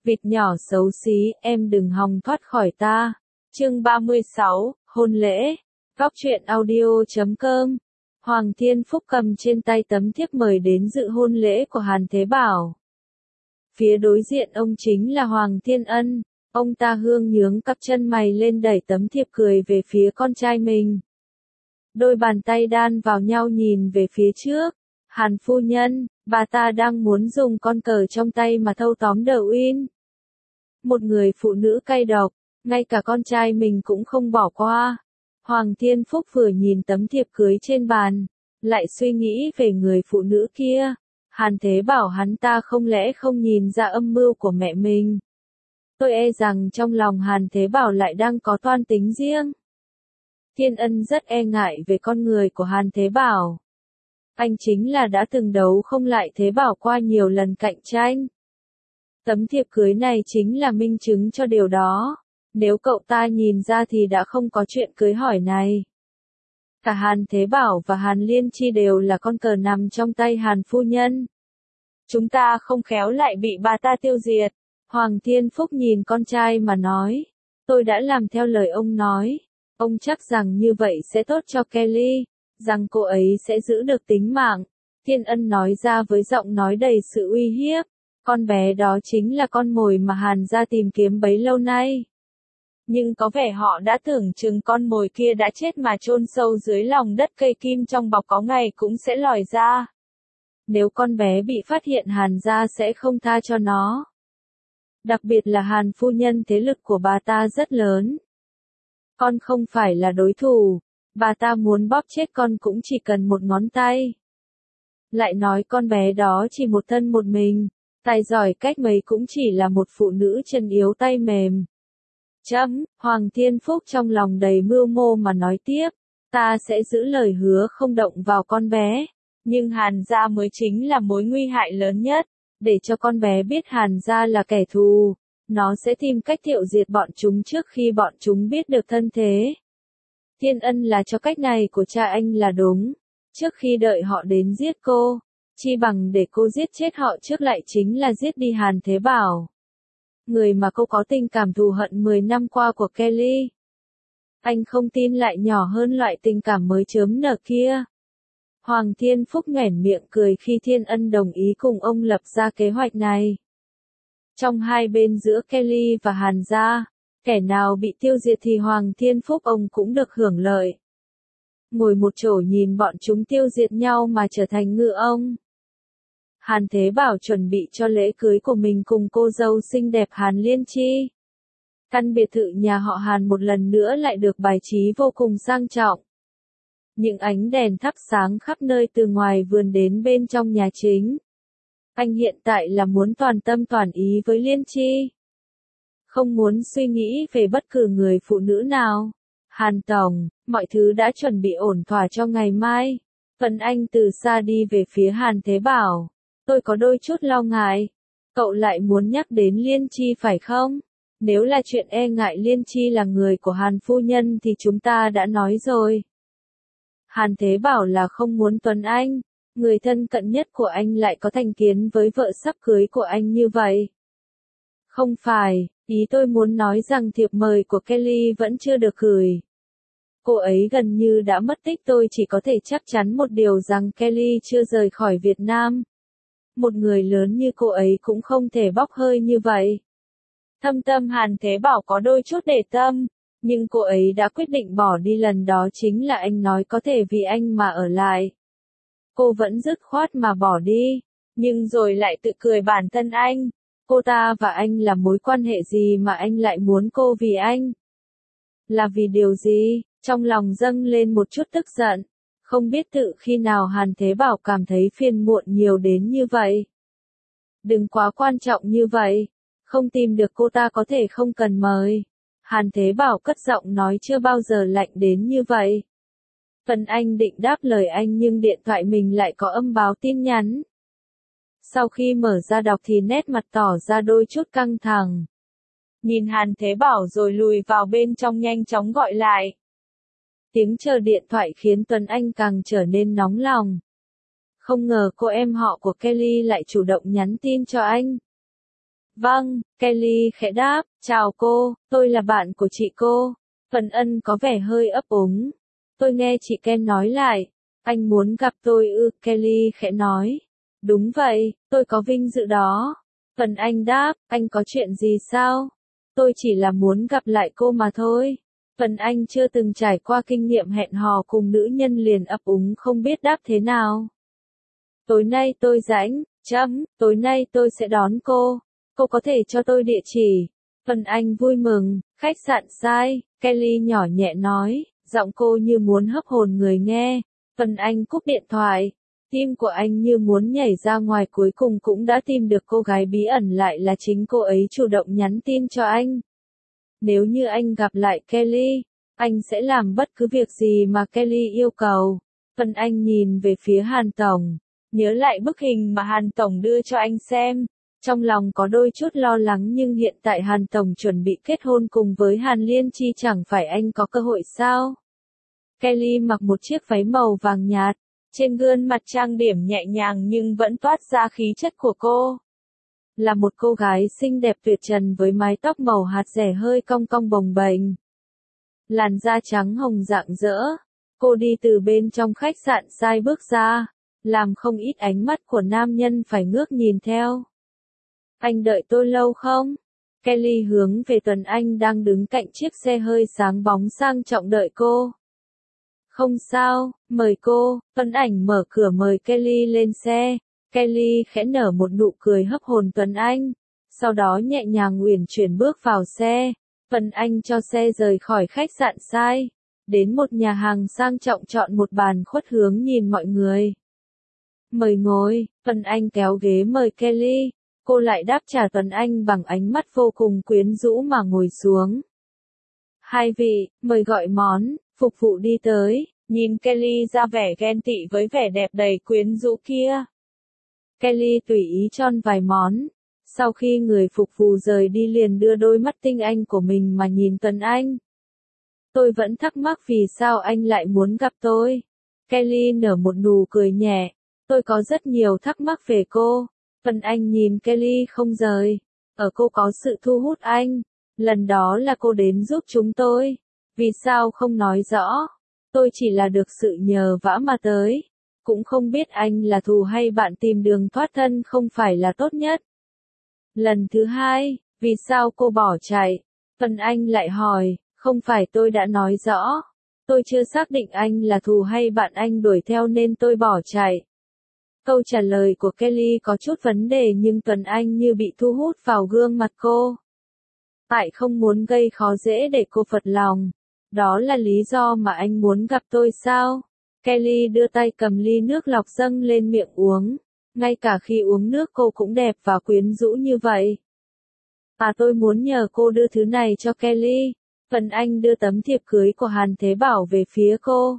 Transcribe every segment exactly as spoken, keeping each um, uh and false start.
Vịt nhỏ xấu xí, em đừng hòng thoát khỏi ta. Chương ba mươi sáu, hôn lễ. Góc truyện audio chấm com. Hoàng Thiên Phúc cầm trên tay tấm thiếp mời đến dự hôn lễ của Hàn Thế Bảo. Phía đối diện ông chính là Hoàng Thiên Ân, ông ta hương nhướng cặp chân mày lên đẩy tấm thiệp cười về phía con trai mình. Đôi bàn tay đan vào nhau nhìn về phía trước. Hàn phu nhân, bà ta đang muốn dùng con cờ trong tay mà thâu tóm The Win. Một người phụ nữ cay độc, ngay cả con trai mình cũng không bỏ qua. Hoàng Thiên Phúc vừa nhìn tấm thiệp cưới trên bàn, lại suy nghĩ về người phụ nữ kia. Hàn Thế Bảo hắn ta không lẽ không nhìn ra âm mưu của mẹ mình. Tôi e rằng trong lòng Hàn Thế Bảo lại đang có toan tính riêng. Thiên Ân rất e ngại về con người của Hàn Thế Bảo. Anh chính là đã từng đấu không lại Thế Bảo qua nhiều lần cạnh tranh. Tấm thiệp cưới này chính là minh chứng cho điều đó. Nếu cậu ta nhìn ra thì đã không có chuyện cưới hỏi này. Cả Hàn Thế Bảo và Hàn Liên Chi đều là con cờ nằm trong tay Hàn phu nhân. Chúng ta không khéo lại bị bà ta tiêu diệt. Hoàng Thiên Phúc nhìn con trai mà nói. Tôi đã làm theo lời ông nói. Ông chắc rằng như vậy sẽ tốt cho Kelly, rằng cô ấy sẽ giữ được tính mạng. Thiên Ân nói ra với giọng nói đầy sự uy hiếp. Con bé đó chính là con mồi mà Hàn gia tìm kiếm bấy lâu nay. Nhưng có vẻ họ đã tưởng chừng con mồi kia đã chết mà chôn sâu dưới lòng đất, cây kim trong bọc có ngày cũng sẽ lòi ra. Nếu con bé bị phát hiện Hàn gia sẽ không tha cho nó. Đặc biệt là Hàn phu nhân, thế lực của bà ta rất lớn. Con không phải là đối thủ, bà ta muốn bóp chết con cũng chỉ cần một ngón tay. Lại nói con bé đó chỉ một thân một mình, tài giỏi cách mấy cũng chỉ là một phụ nữ chân yếu tay mềm. Chấm, Hoàng Thiên Phúc trong lòng đầy mưu mô mà nói tiếp, ta sẽ giữ lời hứa không động vào con bé, nhưng Hàn gia mới chính là mối nguy hại lớn nhất, để cho con bé biết Hàn gia là kẻ thù, nó sẽ tìm cách tiêu diệt bọn chúng trước khi bọn chúng biết được thân thế. Thiên Ân là cho cách này của cha anh là đúng, trước khi đợi họ đến giết cô, chi bằng để cô giết chết họ trước, lại chính là giết đi Hàn Thế Bảo. Người mà cô có tình cảm thù hận mười năm qua của Kelly. Anh không tin lại nhỏ hơn loại tình cảm mới chớm nở kia. Hoàng Thiên Phúc nhoẻn miệng cười khi Thiên Ân đồng ý cùng ông lập ra kế hoạch này. Trong hai bên giữa Kelly và Hàn gia, kẻ nào bị tiêu diệt thì Hoàng Thiên Phúc ông cũng được hưởng lợi. Ngồi một chỗ nhìn bọn chúng tiêu diệt nhau mà trở thành ngựa ông. Hàn Thế Bảo chuẩn bị cho lễ cưới của mình cùng cô dâu xinh đẹp Hàn Liên Chi. Căn biệt thự nhà họ Hàn một lần nữa lại được bài trí vô cùng sang trọng. Những ánh đèn thắp sáng khắp nơi từ ngoài vườn đến bên trong nhà chính. Anh hiện tại là muốn toàn tâm toàn ý với Liên Chi. Không muốn suy nghĩ về bất cứ người phụ nữ nào. Hàn Tổng, mọi thứ đã chuẩn bị ổn thỏa cho ngày mai. Phần Anh từ xa đi về phía Hàn Thế Bảo. Tôi có đôi chút lo ngại. Cậu lại muốn nhắc đến Liên Chi phải không? Nếu là chuyện e ngại Liên Chi là người của Hàn phu nhân thì chúng ta đã nói rồi. Hàn Thế Bảo là không muốn Tuấn Anh, người thân cận nhất của anh lại có thành kiến với vợ sắp cưới của anh như vậy. Không phải, ý tôi muốn nói rằng thiệp mời của Kelly vẫn chưa được gửi. Cô ấy gần như đã mất tích, tôi chỉ có thể chắc chắn một điều rằng Kelly chưa rời khỏi Việt Nam. Một người lớn như cô ấy cũng không thể bốc hơi như vậy. Thâm tâm Hàn Thế Bảo có đôi chút để tâm, nhưng cô ấy đã quyết định bỏ đi, lần đó chính là anh nói có thể vì anh mà ở lại. Cô vẫn dứt khoát mà bỏ đi, nhưng rồi lại tự cười bản thân anh. Cô ta và anh là mối quan hệ gì mà anh lại muốn cô vì anh? Là vì điều gì? Trong lòng dâng lên một chút tức giận. Không biết tự khi nào Hàn Thế Bảo cảm thấy phiền muộn nhiều đến như vậy. Đừng quá quan trọng như vậy. Không tìm được cô ta có thể không cần mời. Hàn Thế Bảo cất giọng nói chưa bao giờ lạnh đến như vậy. Phần Anh định đáp lời anh nhưng điện thoại mình lại có âm báo tin nhắn. Sau khi mở ra đọc thì nét mặt tỏ ra đôi chút căng thẳng. Nhìn Hàn Thế Bảo rồi lùi vào bên trong nhanh chóng gọi lại. Tiếng chờ điện thoại khiến Tuấn Anh càng trở nên nóng lòng. Không ngờ cô em họ của Kelly lại chủ động nhắn tin cho anh. Vâng, Kelly khẽ đáp, chào cô, tôi là bạn của chị cô. Vân Ân có vẻ hơi ấp úng. Tôi nghe chị Ken nói lại, anh muốn gặp tôi ư, Kelly khẽ nói. Đúng vậy, tôi có vinh dự đó. Vân Anh đáp, anh có chuyện gì sao? Tôi chỉ là muốn gặp lại cô mà thôi. Vân Anh chưa từng trải qua kinh nghiệm hẹn hò cùng nữ nhân liền ấp úng không biết đáp thế nào. Tối nay tôi rảnh, chấm, tối nay tôi sẽ đón cô. Cô có thể cho tôi địa chỉ. Vân Anh vui mừng, khách sạn sai, Kelly nhỏ nhẹ nói, giọng cô như muốn hấp hồn người nghe. Vân Anh cúp điện thoại. Tim của anh như muốn nhảy ra ngoài, cuối cùng cũng đã tìm được cô gái bí ẩn, lại là chính cô ấy chủ động nhắn tin cho anh. Nếu như anh gặp lại Kelly, anh sẽ làm bất cứ việc gì mà Kelly yêu cầu. Vân Anh nhìn về phía Hàn Tổng, nhớ lại bức hình mà Hàn Tổng đưa cho anh xem. Trong lòng có đôi chút lo lắng, nhưng hiện tại Hàn Tổng chuẩn bị kết hôn cùng với Hàn Liên Chi, chẳng phải anh có cơ hội sao? Kelly mặc một chiếc váy màu vàng nhạt, trên gương mặt trang điểm nhẹ nhàng nhưng vẫn toát ra khí chất của cô. Là một cô gái xinh đẹp tuyệt trần với mái tóc màu hạt rẻ hơi cong cong bồng bềnh. Làn da trắng hồng rạng rỡ. Cô đi từ bên trong khách sạn sai bước ra, làm không ít ánh mắt của nam nhân phải ngước nhìn theo. Anh đợi tôi lâu không? Kelly hướng về Tuấn Anh đang đứng cạnh chiếc xe hơi sáng bóng sang trọng đợi cô. Không sao, mời cô. Tuấn Anh mở cửa mời Kelly lên xe. Kelly khẽ nở một nụ cười hấp hồn Tuấn Anh, sau đó nhẹ nhàng uyển chuyển bước vào xe. Tuấn Anh cho xe rời khỏi khách sạn sai, đến một nhà hàng sang trọng chọn một bàn khuất hướng nhìn mọi người. Mời ngồi. Tuấn Anh kéo ghế mời Kelly. Cô lại đáp trả Tuấn Anh bằng ánh mắt vô cùng quyến rũ mà ngồi xuống. Hai vị, mời gọi món. Phục vụ đi tới, nhìn Kelly ra vẻ ghen tị với vẻ đẹp đầy quyến rũ kia. Kelly tùy ý chọn vài món. Sau khi người phục vụ rời đi liền đưa đôi mắt tinh anh của mình mà nhìn Tuấn Anh. Tôi vẫn thắc mắc vì sao anh lại muốn gặp tôi. Kelly nở một nụ cười nhẹ. Tôi có rất nhiều thắc mắc về cô. Tuấn Anh nhìn Kelly không rời. Ở cô có sự thu hút anh. Lần đó là cô đến giúp chúng tôi. Vì sao không nói rõ? Tôi chỉ là được sự nhờ vả mà tới. Cũng không biết anh là thù hay bạn, tìm đường thoát thân không phải là tốt nhất. Lần thứ hai, vì sao cô bỏ chạy? Tuấn Anh lại hỏi, không phải tôi đã nói rõ. Tôi chưa xác định anh là thù hay bạn, anh đuổi theo nên tôi bỏ chạy. Câu trả lời của Kelly có chút vấn đề, nhưng Tuấn Anh như bị thu hút vào gương mặt cô. Tại không muốn gây khó dễ để cô phật lòng. Đó là lý do mà anh muốn gặp tôi sao? Kelly đưa tay cầm ly nước lọc dâng lên miệng uống. Ngay cả khi uống nước cô cũng đẹp và quyến rũ như vậy. À, tôi muốn nhờ cô đưa thứ này cho Kelly. Tuấn Anh đưa tấm thiệp cưới của Hàn Thế Bảo về phía cô.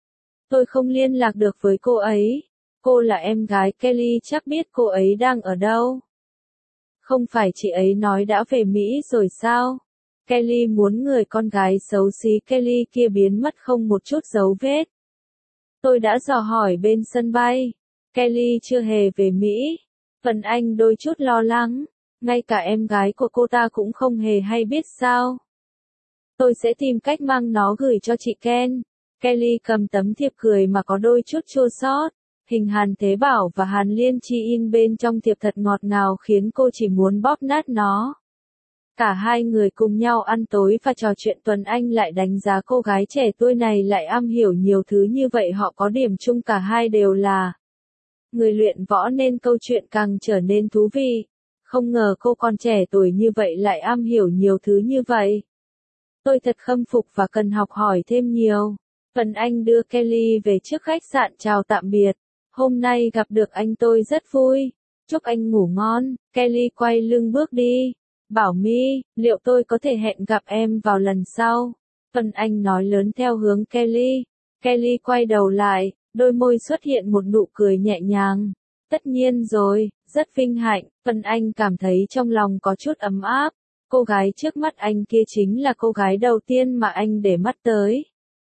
Tôi không liên lạc được với cô ấy. Cô là em gái Kelly, chắc biết cô ấy đang ở đâu. Không phải chị ấy nói đã về Mỹ rồi sao? Kelly muốn người con gái xấu xí Kelly kia biến mất không một chút dấu vết. Tôi đã dò hỏi bên sân bay. Kelly chưa hề về Mỹ. Tuấn Anh đôi chút lo lắng. Ngay cả em gái của cô ta cũng không hề hay biết sao? Tôi sẽ tìm cách mang nó gửi cho chị Ken. Kelly cầm tấm thiệp cười mà có đôi chút chua xót. Hình Hàn Thế Bảo và Hàn Liên Chi in bên trong thiệp thật ngọt ngào khiến cô chỉ muốn bóp nát nó. Cả hai người cùng nhau ăn tối và trò chuyện. Tuấn Anh lại đánh giá cô gái trẻ tuổi này lại am hiểu nhiều thứ như vậy. Họ có điểm chung, cả hai đều là người luyện võ nên câu chuyện càng trở nên thú vị. Không ngờ cô còn trẻ tuổi như vậy lại am hiểu nhiều thứ như vậy. Tôi thật khâm phục và cần học hỏi thêm nhiều. Tuấn Anh đưa Kelly về trước khách sạn chào tạm biệt. Hôm nay gặp được anh tôi rất vui. Chúc anh ngủ ngon. Kelly quay lưng bước đi. Bảo My, liệu tôi có thể hẹn gặp em vào lần sau? Tuấn Anh nói lớn theo hướng Kelly. Kelly quay đầu lại, đôi môi xuất hiện một nụ cười nhẹ nhàng. Tất nhiên rồi, rất vinh hạnh. Tuấn Anh cảm thấy trong lòng có chút ấm áp. Cô gái trước mắt anh kia chính là cô gái đầu tiên mà anh để mắt tới.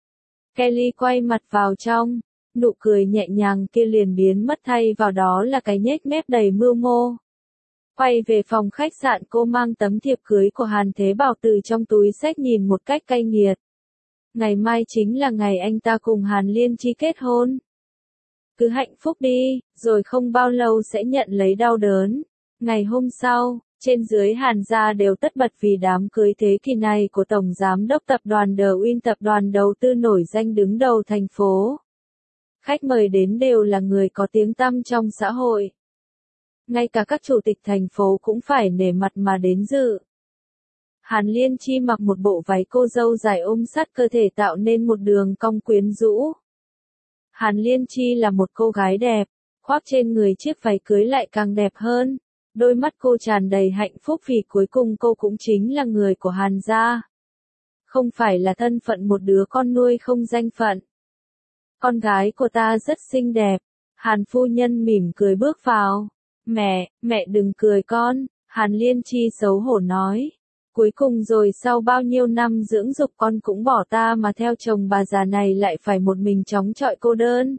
Kelly quay mặt vào trong. Nụ cười nhẹ nhàng kia liền biến mất, thay vào đó là cái nhếch mép đầy mưu mô. Quay về phòng khách sạn, cô mang tấm thiệp cưới của Hàn Thế Bảo từ trong túi xách nhìn một cách cay nghiệt. Ngày mai chính là ngày anh ta cùng Hàn Liên Chi kết hôn. Cứ hạnh phúc đi, rồi không bao lâu sẽ nhận lấy đau đớn. Ngày hôm sau, trên dưới Hàn gia đều tất bật vì đám cưới thế kỷ này của Tổng Giám đốc Tập đoàn The Win, tập đoàn đầu tư nổi danh đứng đầu thành phố. Khách mời đến đều là người có tiếng tăm trong xã hội. Ngay cả các chủ tịch thành phố cũng phải nể mặt mà đến dự. Hàn Liên Chi mặc một bộ váy cô dâu dài ôm sát cơ thể tạo nên một đường cong quyến rũ. Hàn Liên Chi là một cô gái đẹp, khoác trên người chiếc váy cưới lại càng đẹp hơn. Đôi mắt cô tràn đầy hạnh phúc vì cuối cùng cô cũng chính là người của Hàn gia. Không phải là thân phận một đứa con nuôi không danh phận. Con gái của ta rất xinh đẹp. Hàn phu nhân mỉm cười bước vào. Mẹ, mẹ đừng cười con, Hàn Liên Chi xấu hổ nói. Cuối cùng rồi sau bao nhiêu năm dưỡng dục con cũng bỏ ta mà theo chồng bà già này lại phải một mình chống chọi cô đơn.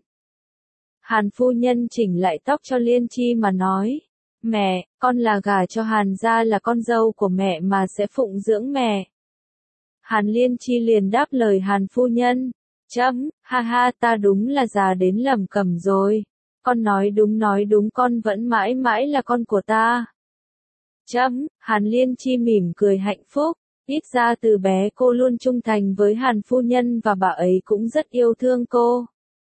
Hàn phu nhân chỉnh lại tóc cho Liên Chi mà nói. Mẹ, con là gả cho Hàn gia là con dâu của mẹ mà sẽ phụng dưỡng mẹ. Hàn Liên Chi liền đáp lời Hàn phu nhân. Chấm, ha ha, ta đúng là già đến lẩm cẩm rồi. Con nói đúng nói đúng, con vẫn mãi mãi là con của ta. Chấm, Hàn Liên Chi mỉm cười hạnh phúc. Ít ra từ bé cô luôn trung thành với Hàn phu nhân và bà ấy cũng rất yêu thương cô.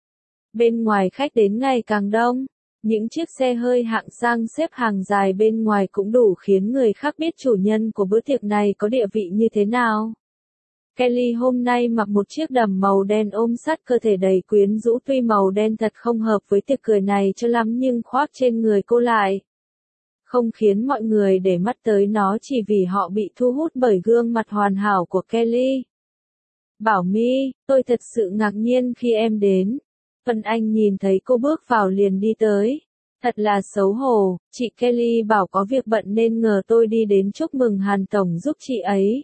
Bên ngoài khách đến ngày càng đông. Những chiếc xe hơi hạng sang xếp hàng dài bên ngoài cũng đủ khiến người khác biết chủ nhân của bữa tiệc này có địa vị như thế nào. Kelly hôm nay mặc một chiếc đầm màu đen ôm sát cơ thể đầy quyến rũ, tuy màu đen thật không hợp với tiệc cười này cho lắm nhưng khoác trên người cô lại không khiến mọi người để mắt tới nó chỉ vì họ bị thu hút bởi gương mặt hoàn hảo của Kelly. Bảo My, tôi thật sự ngạc nhiên khi em đến. Vân Anh nhìn thấy cô bước vào liền đi tới. Thật là xấu hổ, chị Kelly bảo có việc bận nên ngờ tôi đi đến chúc mừng Hàn Tổng giúp chị ấy.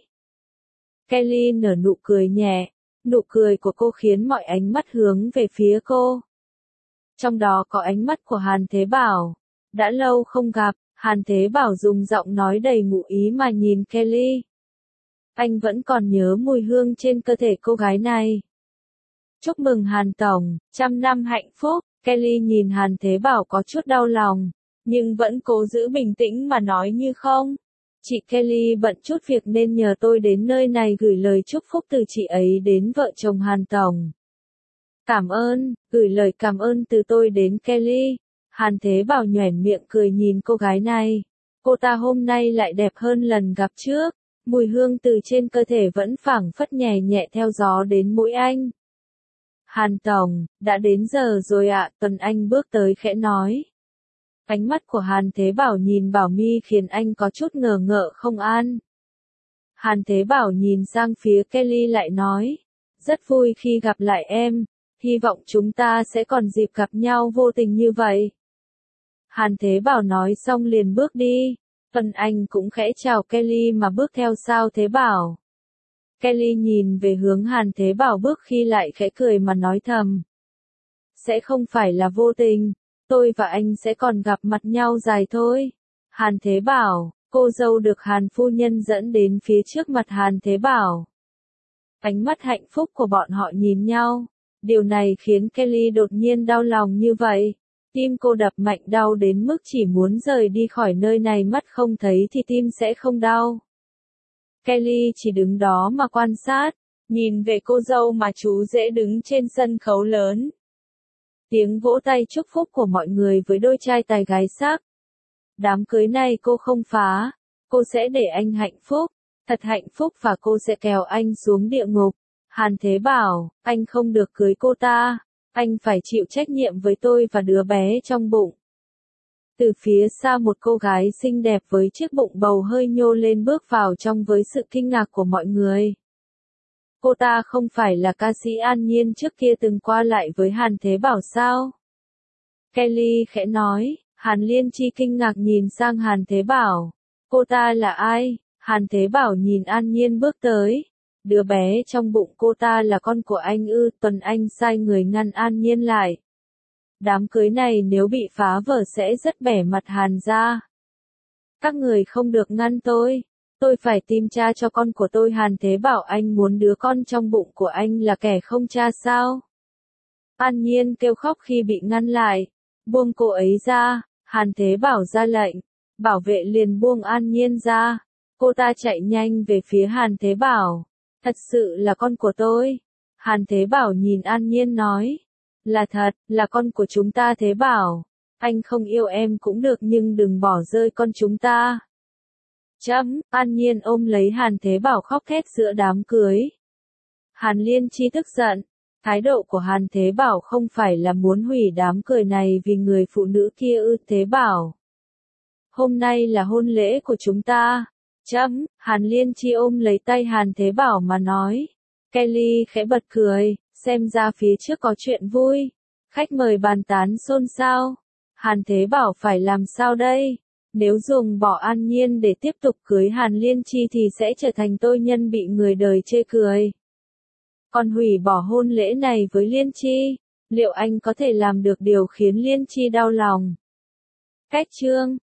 Kelly nở nụ cười nhẹ, nụ cười của cô khiến mọi ánh mắt hướng về phía cô. Trong đó có ánh mắt của Hàn Thế Bảo. Đã lâu không gặp, Hàn Thế Bảo dùng giọng nói đầy ngụ ý mà nhìn Kelly. Anh vẫn còn nhớ mùi hương trên cơ thể cô gái này. Chúc mừng Hàn Tổng, trăm năm hạnh phúc. Kelly nhìn Hàn Thế Bảo có chút đau lòng, nhưng vẫn cố giữ bình tĩnh mà nói như không. Chị Kelly bận chút việc nên nhờ tôi đến nơi này gửi lời chúc phúc từ chị ấy đến vợ chồng Hàn Tổng. Cảm ơn, gửi lời cảm ơn từ tôi đến Kelly. Hàn Thế Bảo nhoẻn miệng cười nhìn cô gái này. Cô ta hôm nay lại đẹp hơn lần gặp trước, mùi hương từ trên cơ thể vẫn phảng phất nhẹ nhẹ theo gió đến mũi anh. Hàn Tổng, đã đến giờ rồi ạ, Tuần Anh bước tới khẽ nói. Ánh mắt của Hàn Thế Bảo nhìn Bảo My khiến anh có chút ngờ ngợ không an. Hàn Thế Bảo nhìn sang phía Kelly lại nói. Rất vui khi gặp lại em, hy vọng chúng ta sẽ còn dịp gặp nhau vô tình như vậy. Hàn Thế Bảo nói xong liền bước đi. Tuần Anh cũng khẽ chào Kelly mà bước theo sau Thế Bảo. Kelly nhìn về hướng Hàn Thế Bảo bước khi lại khẽ cười mà nói thầm. Sẽ không phải là vô tình, tôi và anh sẽ còn gặp mặt nhau dài thôi. Hàn Thế Bảo, cô dâu được Hàn phu nhân dẫn đến phía trước mặt Hàn Thế Bảo. Ánh mắt hạnh phúc của bọn họ nhìn nhau. Điều này khiến Kelly đột nhiên đau lòng như vậy. Tim cô đập mạnh đau đến mức chỉ muốn rời đi khỏi nơi này, mắt không thấy thì tim sẽ không đau. Kelly chỉ đứng đó mà quan sát, nhìn về cô dâu mà chú rể đứng trên sân khấu lớn. Tiếng vỗ tay chúc phúc của mọi người với đôi trai tài gái sắc. Đám cưới này cô không phá, cô sẽ để anh hạnh phúc, thật hạnh phúc và cô sẽ kéo anh xuống địa ngục. Hàn Thế Bảo, anh không được cưới cô ta, anh phải chịu trách nhiệm với tôi và đứa bé trong bụng. Từ phía xa một cô gái xinh đẹp với chiếc bụng bầu hơi nhô lên bước vào trong với sự kinh ngạc của mọi người. Cô ta không phải là ca sĩ An Nhiên trước kia từng qua lại với Hàn Thế Bảo sao? Kelly khẽ nói. Hàn Liên Chi kinh ngạc nhìn sang Hàn Thế Bảo. Cô ta là ai? Hàn Thế Bảo nhìn An Nhiên bước tới. Đứa bé trong bụng cô ta là con của anh ư? Tuần Anh sai người ngăn An Nhiên lại. Đám cưới này nếu bị phá vỡ sẽ rất bẻ mặt Hàn gia. Các người không được ngăn tôi. Tôi phải tìm cha cho con của tôi. Hàn Thế Bảo, anh muốn đứa con trong bụng của anh là kẻ không cha sao? An Nhiên kêu khóc khi bị ngăn lại. Buông cô ấy ra. Hàn Thế Bảo ra lệnh. Bảo vệ liền buông An Nhiên ra. Cô ta chạy nhanh về phía Hàn Thế Bảo. Thật sự là con của tôi. Hàn Thế Bảo nhìn An Nhiên nói. Là thật, là con của chúng ta. Thế Bảo. Anh không yêu em cũng được nhưng đừng bỏ rơi con chúng ta. Chấm, An Nhiên ôm lấy Hàn Thế Bảo khóc thét giữa đám cưới. Hàn Liên Chi tức giận. Thái độ của Hàn Thế Bảo không phải là muốn hủy đám cưới này vì người phụ nữ kia ư? Thế Bảo. Hôm nay là hôn lễ của chúng ta. Chấm, Hàn Liên Chi ôm lấy tay Hàn Thế Bảo mà nói. Kelly khẽ bật cười, xem ra phía trước có chuyện vui. Khách mời bàn tán xôn xao. Hàn Thế Bảo phải làm sao đây? Nếu dùng bỏ An Nhiên để tiếp tục cưới Hàn Liên Chi thì sẽ trở thành tội nhân bị người đời chê cười. Còn hủy bỏ hôn lễ này với Liên Chi, liệu anh có thể làm được điều khiến Liên Chi đau lòng? Cách chương